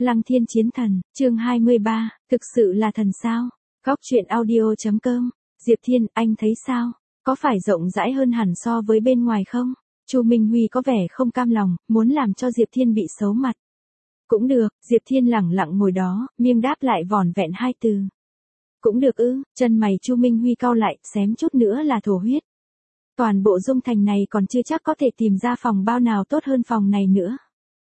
Lăng Thiên Chiến Thần, chương 23, thực sự là thần sao? Góc truyện audio.com. Diệp Thiên, anh thấy sao? Có phải rộng rãi hơn hẳn so với bên ngoài không? Chu Minh Huy có vẻ không cam lòng, muốn làm cho Diệp Thiên bị xấu mặt. Cũng được, Diệp Thiên lẳng lặng ngồi đó, miêng đáp lại vỏn vẹn hai từ. Cũng được ư? Chân mày Chu Minh Huy cau lại, xém chút nữa là thổ huyết. Toàn bộ Dung Thành này còn chưa chắc có thể tìm ra phòng bao nào tốt hơn phòng này nữa.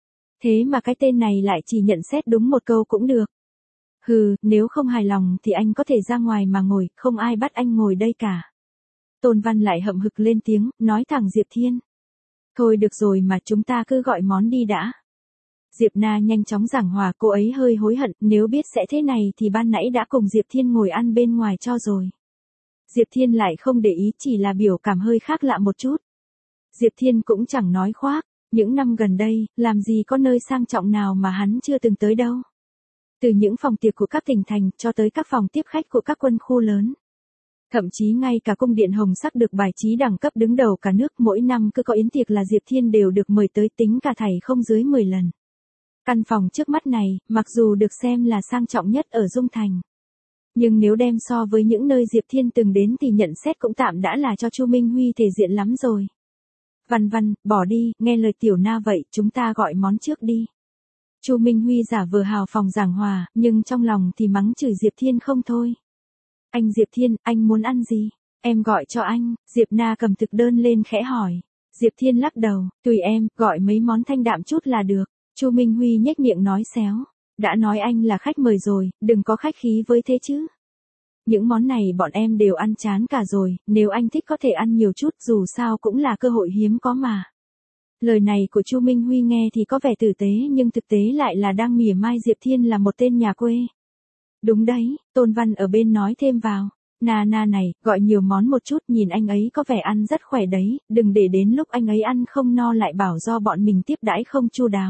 Thế mà cái tên này lại chỉ nhận xét đúng một câu cũng được. Hừ, nếu không hài lòng thì anh có thể ra ngoài mà ngồi, không ai bắt anh ngồi đây cả. Tôn Văn lại hậm hực lên tiếng, nói thẳng Diệp Thiên. Thôi được rồi mà chúng ta cứ gọi món đi đã. Diệp Na nhanh chóng giảng hòa, cô ấy hơi hối hận, nếu biết sẽ thế này thì ban nãy đã cùng Diệp Thiên ngồi ăn bên ngoài cho rồi. Diệp Thiên lại không để ý, chỉ là biểu cảm hơi khác lạ một chút. Diệp Thiên cũng chẳng nói khoác, những năm gần đây, làm gì có nơi sang trọng nào mà hắn chưa từng tới đâu. Từ những phòng tiệc của các tỉnh thành cho tới các phòng tiếp khách của các quân khu lớn. Thậm chí ngay cả cung điện Hồng Sắc được bài trí đẳng cấp đứng đầu cả nước, mỗi năm cứ có yến tiệc là Diệp Thiên đều được mời tới, tính cả thảy không dưới 10 lần. Căn phòng trước mắt này, mặc dù được xem là sang trọng nhất ở Dung Thành. Nhưng nếu đem so với những nơi Diệp Thiên từng đến thì nhận xét cũng tạm đã là cho Chu Minh Huy thể diện lắm rồi. Văn Văn, bỏ đi, nghe lời Tiểu Na vậy, chúng ta gọi món trước đi. Chu Minh Huy giả vờ hào phóng giảng hòa, nhưng trong lòng thì mắng chửi Diệp Thiên không thôi. Anh Diệp Thiên, anh muốn ăn gì? Em gọi cho anh. Diệp Na cầm thực đơn lên khẽ hỏi. Diệp Thiên lắc đầu, tùy em, gọi mấy món thanh đạm chút là được. Chu Minh Huy nhếch miệng nói xéo. Đã nói anh là khách mời rồi, đừng có khách khí với thế chứ. Những món này bọn em đều ăn chán cả rồi, nếu anh thích có thể ăn nhiều chút, dù sao cũng là cơ hội hiếm có mà. Lời này của Chu Minh Huy nghe thì có vẻ tử tế, nhưng thực tế lại là đang mỉa mai Diệp Thiên là một tên nhà quê. Đúng đấy, Tôn Văn ở bên nói thêm vào. Na này, gọi nhiều món một chút, nhìn anh ấy có vẻ ăn rất khỏe đấy, đừng để đến lúc anh ấy ăn không no lại bảo do bọn mình tiếp đãi không chu đáo.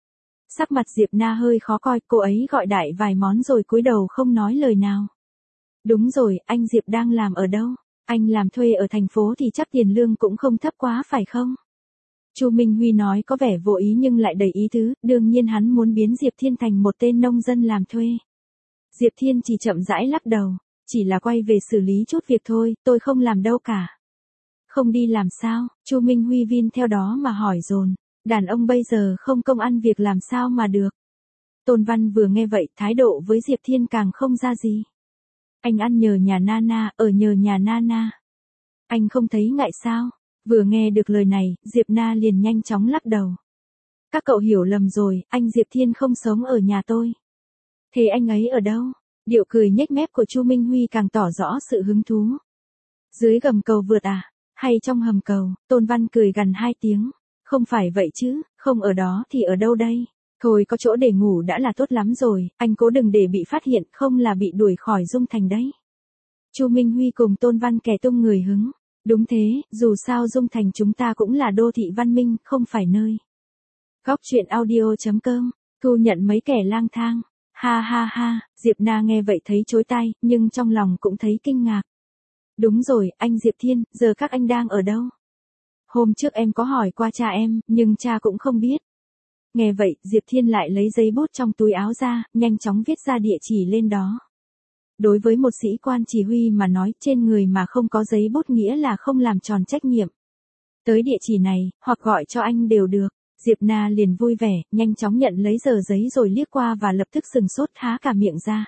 Sắc mặt Diệp Na hơi khó coi, cô ấy gọi đại vài món rồi cúi đầu không nói lời nào. Đúng rồi, anh Diệp đang làm ở đâu? Anh làm thuê ở thành phố thì chắc tiền lương cũng không thấp quá phải không? Chu Minh Huy nói có vẻ vô ý nhưng lại đầy ý tứ, đương nhiên hắn muốn biến Diệp Thiên thành một tên nông dân làm thuê. Diệp Thiên chỉ chậm rãi lắc đầu, chỉ là quay về xử lý chút việc thôi, tôi không làm đâu cả. Không đi làm sao? Chu Minh Huy vin theo đó mà hỏi dồn. Đàn ông bây giờ không công ăn việc làm sao mà được. Tôn Văn vừa nghe vậy, thái độ với Diệp Thiên càng không ra gì. Anh ăn nhờ nhà Nana, ở nhờ nhà Nana. Anh không thấy ngại sao? Vừa nghe được lời này, Diệp Na liền nhanh chóng lắc đầu. Các cậu hiểu lầm rồi, anh Diệp Thiên không sống ở nhà tôi. Thế anh ấy ở đâu? Điệu cười nhếch mép của Chu Minh Huy càng tỏ rõ sự hứng thú. Dưới gầm cầu vượt à? Hay trong hầm cầu? Tôn Văn cười gằn 2 tiếng. Không phải vậy chứ, không ở đó thì ở đâu đây? Thôi có chỗ để ngủ đã là tốt lắm rồi, anh cố đừng để bị phát hiện, không là bị đuổi khỏi Dung Thành đấy. Chu Minh Huy cùng Tôn Văn kẻ tung người hứng. Đúng thế, dù sao Dung Thành chúng ta cũng là đô thị văn minh, không phải nơi. Góc truyện audio.com, thu nhận mấy kẻ lang thang. Ha ha ha, Diệp Na nghe vậy thấy chối tai, nhưng trong lòng cũng thấy kinh ngạc. Đúng rồi, anh Diệp Thiên, giờ các anh đang ở đâu? Hôm trước em có hỏi qua cha em, nhưng cha cũng không biết. Nghe vậy, Diệp Thiên lại lấy giấy bút trong túi áo ra, nhanh chóng viết ra địa chỉ lên đó. Đối với một sĩ quan chỉ huy mà nói, trên người mà không có giấy bút nghĩa là không làm tròn trách nhiệm. Tới địa chỉ này, hoặc gọi cho anh đều được. Diệp Na liền vui vẻ, nhanh chóng nhận lấy tờ giấy rồi liếc qua và lập tức sừng sốt há cả miệng ra.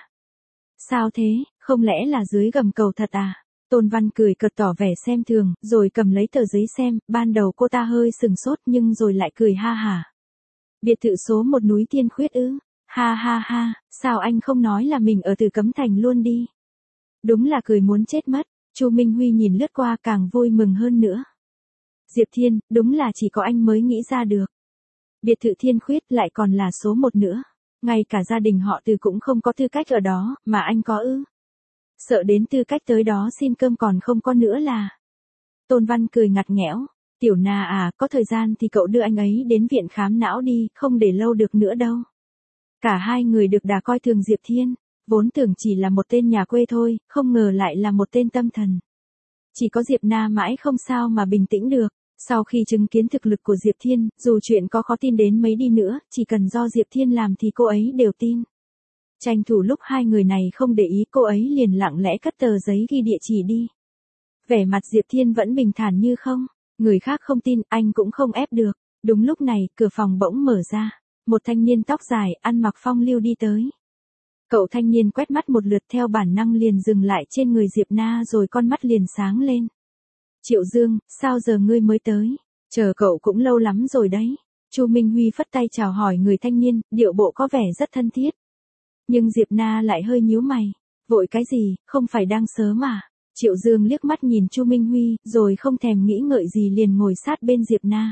Sao thế, không lẽ là dưới gầm cầu thật à? Tôn Văn cười cợt tỏ vẻ xem thường, rồi cầm lấy tờ giấy xem, ban đầu cô ta hơi sừng sốt nhưng rồi lại cười ha hả. Biệt thự số 1 núi Tiên Khuyết ư? Ha ha ha, sao anh không nói là mình ở Từ Cấm Thành luôn đi? Đúng là cười muốn chết mất, Chu Minh Huy nhìn lướt qua càng vui mừng hơn nữa. Diệp Thiên, đúng là chỉ có anh mới nghĩ ra được. Biệt thự Thiên Khuyết lại còn là số 1 nữa. Ngay cả gia đình họ Từ cũng không có tư cách ở đó, mà anh có ư? Sợ đến tư cách tới đó xin cơm còn không có nữa là. Tôn Văn cười ngặt nghẽo. Tiểu Na à, có thời gian thì cậu đưa anh ấy đến viện khám não đi, không để lâu được nữa đâu. Cả hai người được đà coi thường Diệp Thiên, vốn tưởng chỉ là một tên nhà quê thôi, không ngờ lại là một tên tâm thần. Chỉ có Diệp Na mãi không sao mà bình tĩnh được. Sau khi chứng kiến thực lực của Diệp Thiên, dù chuyện có khó tin đến mấy đi nữa, chỉ cần do Diệp Thiên làm thì cô ấy đều tin. Tranh thủ lúc hai người này không để ý, cô ấy liền lặng lẽ cất tờ giấy ghi địa chỉ đi. Vẻ mặt Diệp Thiên vẫn bình thản như không, người khác không tin, anh cũng không ép được. Đúng lúc này, cửa phòng bỗng mở ra. Một thanh niên tóc dài, ăn mặc phong lưu đi tới. Cậu thanh niên quét mắt một lượt theo bản năng liền dừng lại trên người Diệp Na rồi con mắt liền sáng lên. Triệu Dương, sao giờ ngươi mới tới? Chờ cậu cũng lâu lắm rồi đấy. Chu Minh Huy phất tay chào hỏi người thanh niên, điệu bộ có vẻ rất thân thiết. Nhưng Diệp Na lại hơi nhíu mày. Vội cái gì, không phải đang sớm mà. Triệu Dương liếc mắt nhìn Chu Minh Huy, rồi không thèm nghĩ ngợi gì liền ngồi sát bên Diệp Na.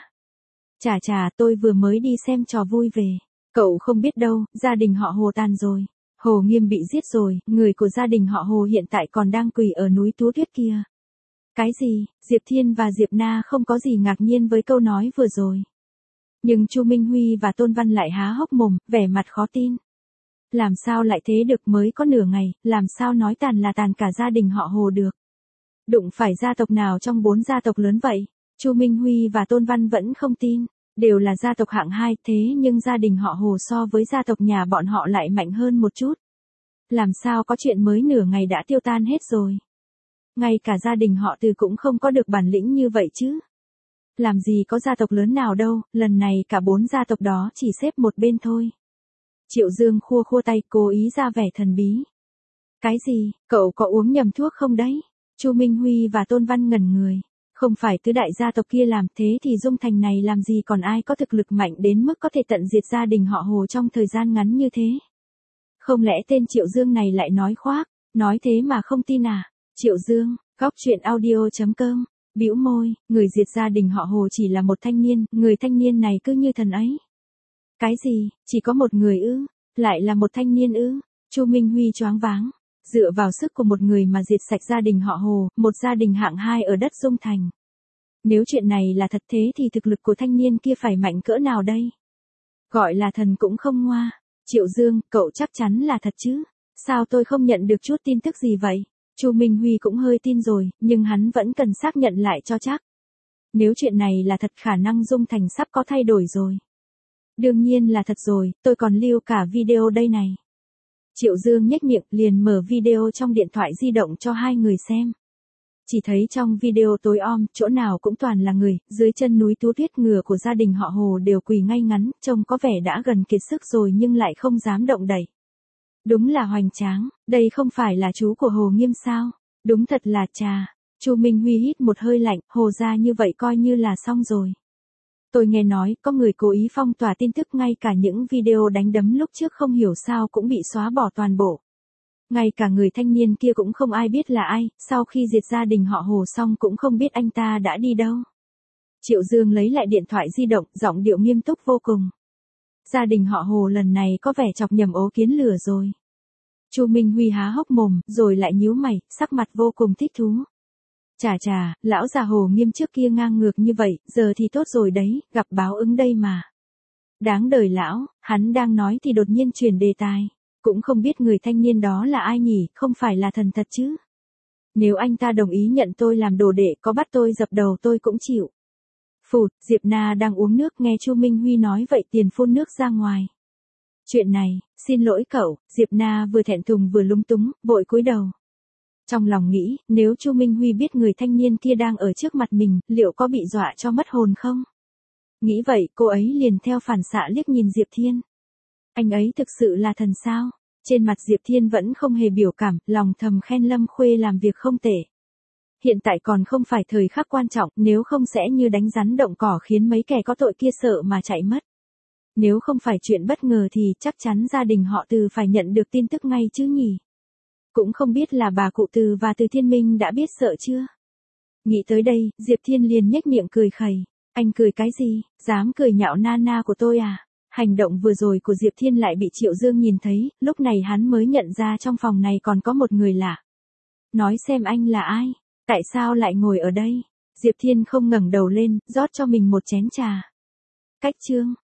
Chà, tôi vừa mới đi xem trò vui về. Cậu không biết đâu, gia đình họ Hồ tàn rồi. Hồ Nghiêm bị giết rồi, người của gia đình họ Hồ hiện tại còn đang quỳ ở núi Tú Tuyết kia. Cái gì? Diệp Thiên và Diệp Na không có gì ngạc nhiên với câu nói vừa rồi. Nhưng Chu Minh Huy và Tôn Văn lại há hốc mồm, vẻ mặt khó tin. Làm sao lại thế được, mới có nửa ngày, làm sao nói tàn là tàn cả gia đình họ Hồ được. Đụng phải gia tộc nào trong 4 gia tộc lớn vậy? Chu Minh Huy và Tôn Văn vẫn không tin. Đều là gia tộc hạng 2 thế nhưng gia đình họ Hồ so với gia tộc nhà bọn họ lại mạnh hơn một chút. Làm sao có chuyện mới nửa ngày đã tiêu tan hết rồi. Ngay cả gia đình họ Từ cũng không có được bản lĩnh như vậy chứ. Làm gì có gia tộc lớn nào đâu, lần này cả 4 gia tộc đó chỉ xếp một bên thôi. Triệu Dương khua khua tay cố ý ra vẻ thần bí. Cái gì, cậu có uống nhầm thuốc không đấy? Chu Minh Huy và Tôn Văn ngẩn người. Không phải tứ đại gia tộc kia làm thế thì Dung Thành này làm gì còn ai có thực lực mạnh đến mức có thể tận diệt gia đình họ Hồ trong thời gian ngắn như thế. Không lẽ tên Triệu Dương này lại nói khoác, nói thế mà không tin à? Triệu Dương, góc truyện audio.com, bĩu môi, người diệt gia đình họ Hồ chỉ là một thanh niên, người thanh niên này cứ như thần ấy. Cái gì, chỉ có một người ư, lại là một thanh niên ư? Chu Minh Huy choáng váng. Dựa vào sức của một người mà diệt sạch gia đình họ Hồ, một gia đình hạng 2 ở đất Dung Thành. Nếu chuyện này là thật thế thì thực lực của thanh niên kia phải mạnh cỡ nào đây? Gọi là thần cũng không ngoa. Triệu Dương, cậu chắc chắn là thật chứ? Sao tôi không nhận được chút tin tức gì vậy? Chu Minh Huy cũng hơi tin rồi, nhưng hắn vẫn cần xác nhận lại cho chắc. Nếu chuyện này là thật khả năng Dung Thành sắp có thay đổi rồi. Đương nhiên là thật rồi, tôi còn lưu cả video đây này. Triệu Dương nhếch miệng liền mở video trong điện thoại di động cho hai người xem. Chỉ thấy trong video tối om, chỗ nào cũng toàn là người, dưới chân núi Tú Tuyết ngựa của gia đình họ Hồ đều quỳ ngay ngắn, trông có vẻ đã gần kiệt sức rồi nhưng lại không dám động đậy. Đúng là hoành tráng, đây không phải là chú của Hồ Nghiêm sao? Đúng thật là trà. Chu Minh Huy hít một hơi lạnh, Hồ ra như vậy coi như là xong rồi. Tôi nghe nói, có người cố ý phong tỏa tin tức, ngay cả những video đánh đấm lúc trước không hiểu sao cũng bị xóa bỏ toàn bộ. Ngay cả người thanh niên kia cũng không ai biết là ai, sau khi diệt gia đình họ Hồ xong cũng không biết anh ta đã đi đâu. Triệu Dương lấy lại điện thoại di động, giọng điệu nghiêm túc vô cùng. Gia đình họ Hồ lần này có vẻ chọc nhầm ố kiến lửa rồi. Chu Minh Huy há hốc mồm, rồi lại nhíu mày, sắc mặt vô cùng thích thú. Chà, lão già Hồ Nghiêm trước kia ngang ngược như vậy, giờ thì tốt rồi đấy, gặp báo ứng đây mà. Đáng đời lão, hắn đang nói thì đột nhiên chuyển đề tài. Cũng không biết người thanh niên đó là ai nhỉ, không phải là thần thật chứ. Nếu anh ta đồng ý nhận tôi làm đồ đệ, có bắt tôi dập đầu tôi cũng chịu. Phụt, Diệp Na đang uống nước, nghe Chu Minh Huy nói vậy tiền phun nước ra ngoài. Chuyện này, xin lỗi cậu, Diệp Na vừa thẹn thùng vừa lúng túng, vội cúi đầu. Trong lòng nghĩ, nếu Chu Minh Huy biết người thanh niên kia đang ở trước mặt mình, liệu có bị dọa cho mất hồn không? Nghĩ vậy, cô ấy liền theo phản xạ liếc nhìn Diệp Thiên. Anh ấy thực sự là thần sao? Trên mặt Diệp Thiên vẫn không hề biểu cảm, lòng thầm khen Lâm Khuê làm việc không tệ. Hiện tại còn không phải thời khắc quan trọng, nếu không sẽ như đánh rắn động cỏ khiến mấy kẻ có tội kia sợ mà chạy mất. Nếu không phải chuyện bất ngờ thì chắc chắn gia đình họ Từ phải nhận được tin tức ngay chứ nhỉ? Cũng không biết là bà cụ Từ và Từ Thiên Minh đã biết sợ chưa? Nghĩ tới đây, Diệp Thiên liền nhếch miệng cười khẩy. Anh cười cái gì, dám cười nhạo Nana của tôi à? Hành động vừa rồi của Diệp Thiên lại bị Triệu Dương nhìn thấy, lúc này hắn mới nhận ra trong phòng này còn có một người lạ. Nói xem anh là ai? Tại sao lại ngồi ở đây? Diệp Thiên không ngẩng đầu lên, rót cho mình một chén trà. Cách chương.